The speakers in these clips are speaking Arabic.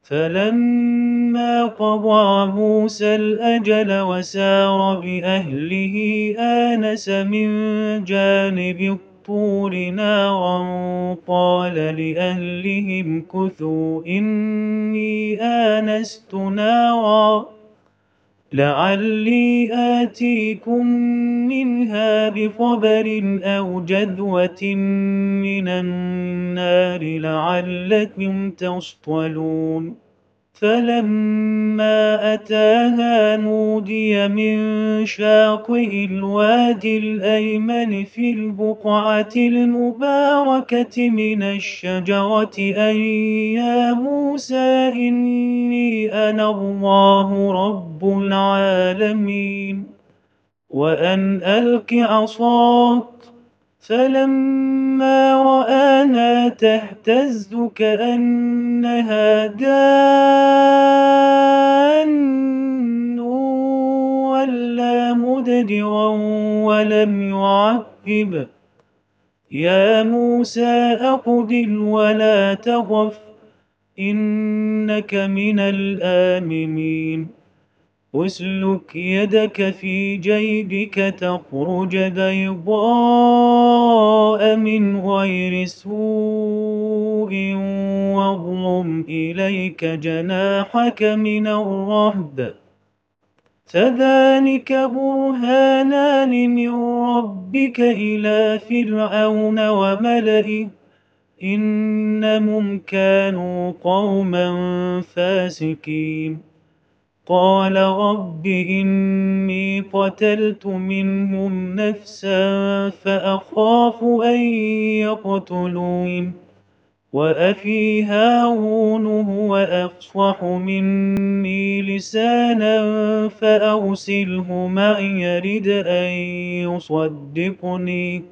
فلما قضى موسى الأجل وسار بأهله آنس من جانب الطور نارا قال لأهلهم كثوا إني آنست نارا لعلي آتيكم منها بخبر أو جذوة من النار لعلكم تصطلون فلما أتاها نودي من شاطئ الوادي الأيمن في البقعة المباركة من الشجرة أن يا موسى إني أنا الله رب العالمين وأن ألق عصاك فلما رآها تهتز كأنها جان ولا مدبرا ولم يعقب يا موسى أقبل ولا تخف إنك من الآمنين اسلك يدك في جيبك تخرج بيضاء من غير سوء واضمم إليك جناحك من الرهب فذلك برهانان من ربك إلى فرعون وملئه إنهم كانوا قوما فاسقين قال رب إني قتلت منهم نفسا فأخاف أن يقتلون وأخي هارون هو أفصح مني لسانا فأرسله معي يرد أن يصدقني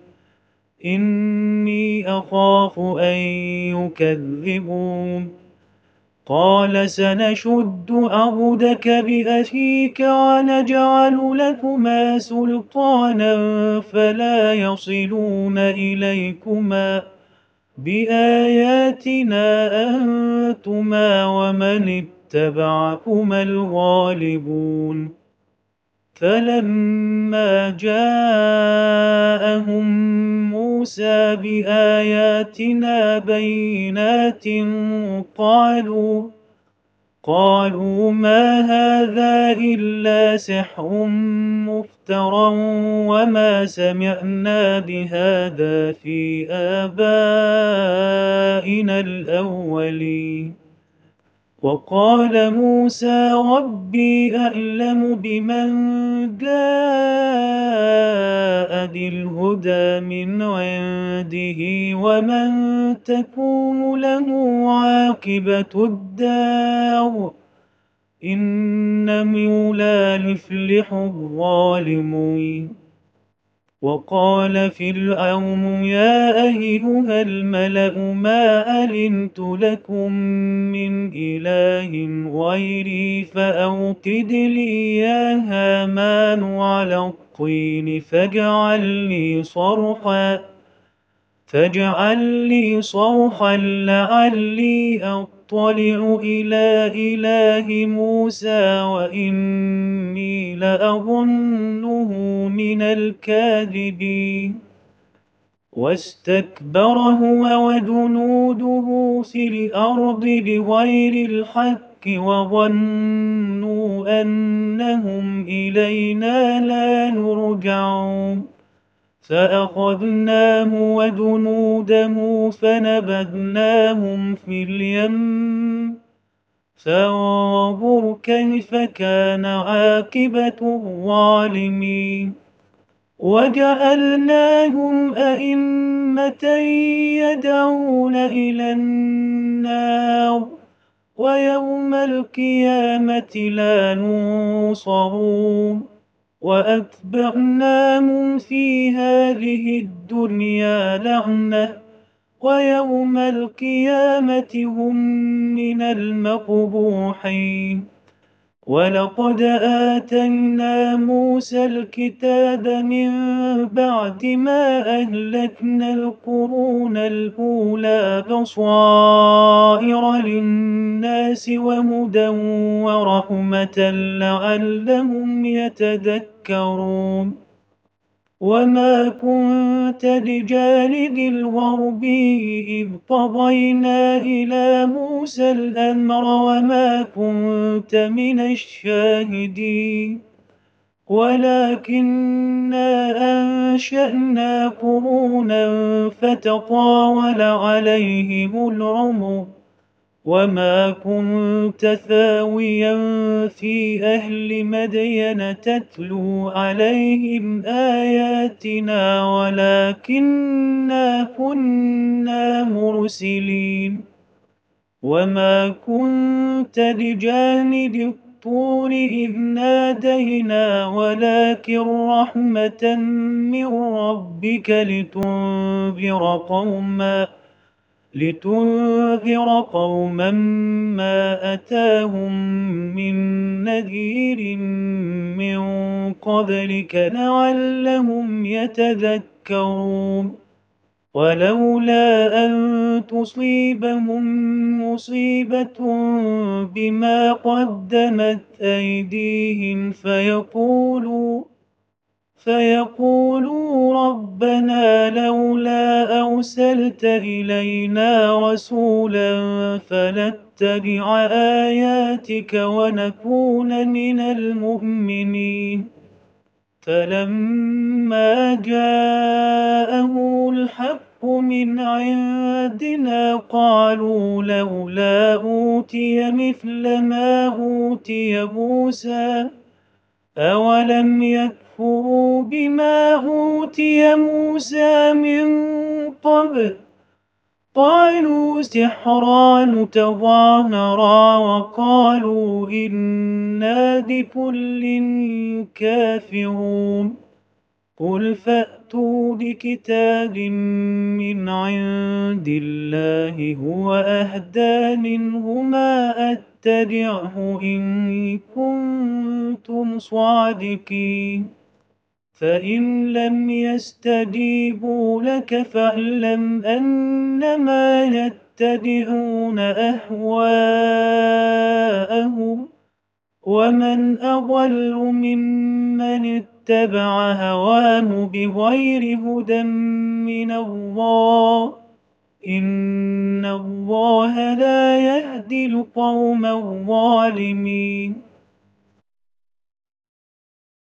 إني أخاف أن يكذبون قال سنشد عضدك بأخيك ونجعل لكما سلطانا فلا يصلون إليكما بآياتنا أنتما ومن اتبعكما الغالبون فلما جاءهم موسى بآياتنا بينات قالوا ما هذا إلا سحر مفترى وما سمعنا بهذا في آبائنا الأولين وقال موسى ربي أعلم بمن جاء بالهدى من عنده ومن تكون له عاقبة الدار إنه لا يفلح الظالمون وقال فرعون يا أيها الملأ ما علمت لكم من إله غيري فأوقد لي يا هامان على الطين فاجعل لي صرحا لعلي أطلع إلى إله موسى وإني لأظنه من الكاذبين واستكبر هو وجنوده في الأرض بغير الحق وظنوا أنهم إلينا لا يرجعون فأخذناه وجنوده فنبذناهم في اليم فانظر كيف كان عاقبة الظالمين وجعلناهم أئمة يدعون إلى النار ويوم القيامة لا ينصرون وأتبعناهم في هذه الدنيا لعنة ويوم القيامة هم من المقبوحين ولقد آتينا موسى الكتاب من بعد ما أهلكنا القرون الأولى بصائر للناس وهدى ورحمة لعلهم يتذكرون وما كنت بجانب الغربي إذ قضينا إلى موسى الأمر وما كنت من الشاهدين ولكننا أنشأنا قرونا فتطاول عليهم العمر وما كنت ثاويا في أهل مدين تتلو عليهم آياتنا ولكننا كنا مرسلين وما كنت بجانب الطور إذ نادينا ولكن رحمة من ربك لتنذر قوما ما أتاهم من نذير من قبلك لعلهم يتذكرون ولولا أن تصيبهم مصيبة بما قدمت أيديهم فيقولوا ربنا لولا أرسلت إلينا رسولا فنتبع آياتك ونكون من المؤمنين فلما جاءهم الحق من عندنا قالوا لولا أوتي مثل ما أوتي موسى أولم يكفروا بما أوتي موسى من قبل قالوا سحران تظاهرا وقالوا إنا بكل كافرون قل فأتوا بكتاب من عند الله هو أهدى منهما أتبعه إن كنتم صادقين فإن لم يستجيبوا لك فاعلم أنما يتبعون أهواءهم ومن أضل ممن اتبع هواه بغير هدى من الله إن الله لا يهدي القوم الظالمين